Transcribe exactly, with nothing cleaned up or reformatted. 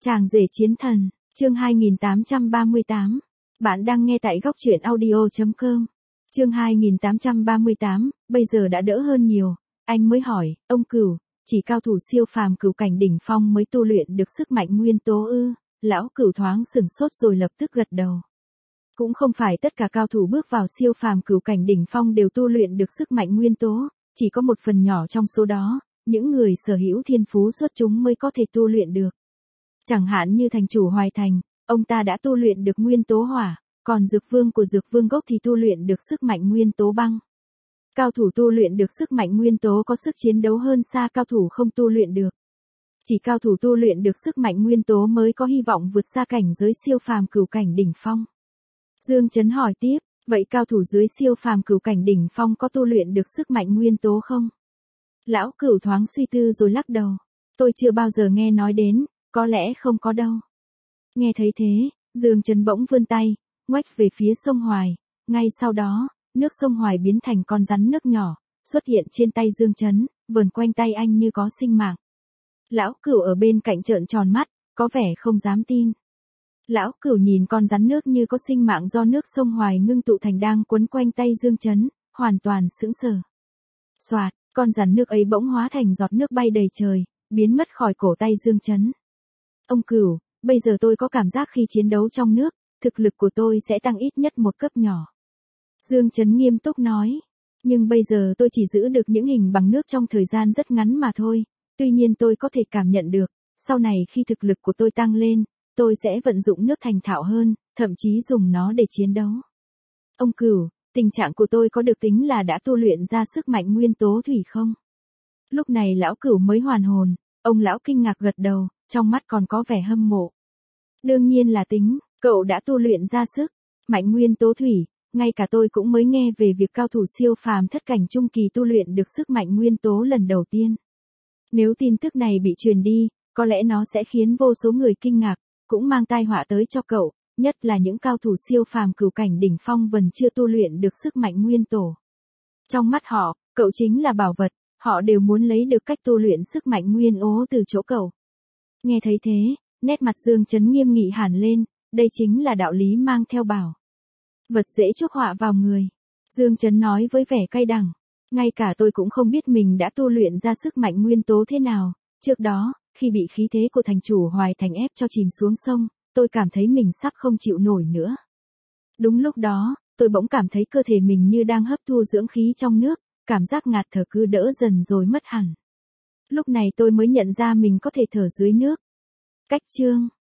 Chàng rể chiến thần, chương hai nghìn tám trăm ba mươi tám. Bạn đang nghe tại góc truyện audio chấm com. Chương hai nghìn tám trăm ba mươi tám, bây giờ đã đỡ hơn nhiều. Anh mới hỏi, ông Cửu, chỉ cao thủ siêu phàm cửu cảnh đỉnh phong mới tu luyện được sức mạnh nguyên tố ư? Lão Cửu thoáng sửng sốt rồi lập tức gật đầu. Cũng không phải tất cả cao thủ bước vào siêu phàm cửu cảnh đỉnh phong đều tu luyện được sức mạnh nguyên tố, chỉ có một phần nhỏ trong số đó, những người sở hữu thiên phú xuất chúng mới có thể tu luyện được. Chẳng hạn như thành chủ Hoài Thành, ông ta đã tu luyện được nguyên tố hỏa, còn dược vương của dược vương gốc thì tu luyện được sức mạnh nguyên tố băng. Cao thủ tu luyện được sức mạnh nguyên tố có sức chiến đấu hơn xa cao thủ không tu luyện được. Chỉ cao thủ tu luyện được sức mạnh nguyên tố mới có hy vọng vượt xa cảnh giới siêu phàm cửu cảnh đỉnh phong. Dương Chấn hỏi tiếp, vậy cao thủ dưới siêu phàm cửu cảnh đỉnh phong có tu luyện được sức mạnh nguyên tố không? Lão Cửu thoáng suy tư rồi lắc đầu. Tôi chưa bao giờ nghe nói đến, có lẽ không có đâu. Nghe thấy thế, Dương Chấn bỗng vươn tay, ngoách về phía sông Hoài. Ngay sau đó, nước sông Hoài biến thành con rắn nước nhỏ, xuất hiện trên tay Dương Chấn, vờn quanh tay anh như có sinh mạng. Lão Cửu ở bên cạnh trợn tròn mắt, có vẻ không dám tin. Lão Cửu nhìn con rắn nước như có sinh mạng do nước sông Hoài ngưng tụ thành đang quấn quanh tay Dương Chấn, hoàn toàn sững sờ. Soạt, con rắn nước ấy bỗng hóa thành giọt nước bay đầy trời, biến mất khỏi cổ tay Dương Chấn. Ông Cửu, bây giờ tôi có cảm giác khi chiến đấu trong nước, thực lực của tôi sẽ tăng ít nhất một cấp nhỏ. Dương Chấn nghiêm túc nói. Nhưng bây giờ tôi chỉ giữ được những hình bằng nước trong thời gian rất ngắn mà thôi. Tuy nhiên tôi có thể cảm nhận được, sau này khi thực lực của tôi tăng lên, tôi sẽ vận dụng nước thành thạo hơn, thậm chí dùng nó để chiến đấu. Ông Cửu, tình trạng của tôi có được tính là đã tu luyện ra sức mạnh nguyên tố thủy không? Lúc này lão Cửu mới hoàn hồn, ông lão kinh ngạc gật đầu, trong mắt còn có vẻ hâm mộ. Đương nhiên là tính, cậu đã tu luyện ra sức mạnh nguyên tố thủy, ngay cả tôi cũng mới nghe về việc cao thủ siêu phàm thất cảnh trung kỳ tu luyện được sức mạnh nguyên tố lần đầu tiên. Nếu tin tức này bị truyền đi, có lẽ nó sẽ khiến vô số người kinh ngạc, cũng mang tai họa tới cho cậu, nhất là những cao thủ siêu phàm cửu cảnh đỉnh phong vẫn chưa tu luyện được sức mạnh nguyên tổ. Trong mắt họ, cậu chính là bảo vật, họ đều muốn lấy được cách tu luyện sức mạnh nguyên ố từ chỗ cậu. Nghe thấy thế, nét mặt Dương Chấn nghiêm nghị hẳn lên, đây chính là đạo lý mang theo bảo vật dễ chuốc họa vào người. Dương Chấn nói với vẻ cay đắng, ngay cả tôi cũng không biết mình đã tu luyện ra sức mạnh nguyên tố thế nào. Trước đó, khi bị khí thế của thành chủ Hoài Thành ép cho chìm xuống sông, tôi cảm thấy mình sắp không chịu nổi nữa. Đúng lúc đó, tôi bỗng cảm thấy cơ thể mình như đang hấp thu dưỡng khí trong nước, cảm giác ngạt thở cứ đỡ dần rồi mất hẳn. Lúc này tôi mới nhận ra mình có thể thở dưới nước. Cách chương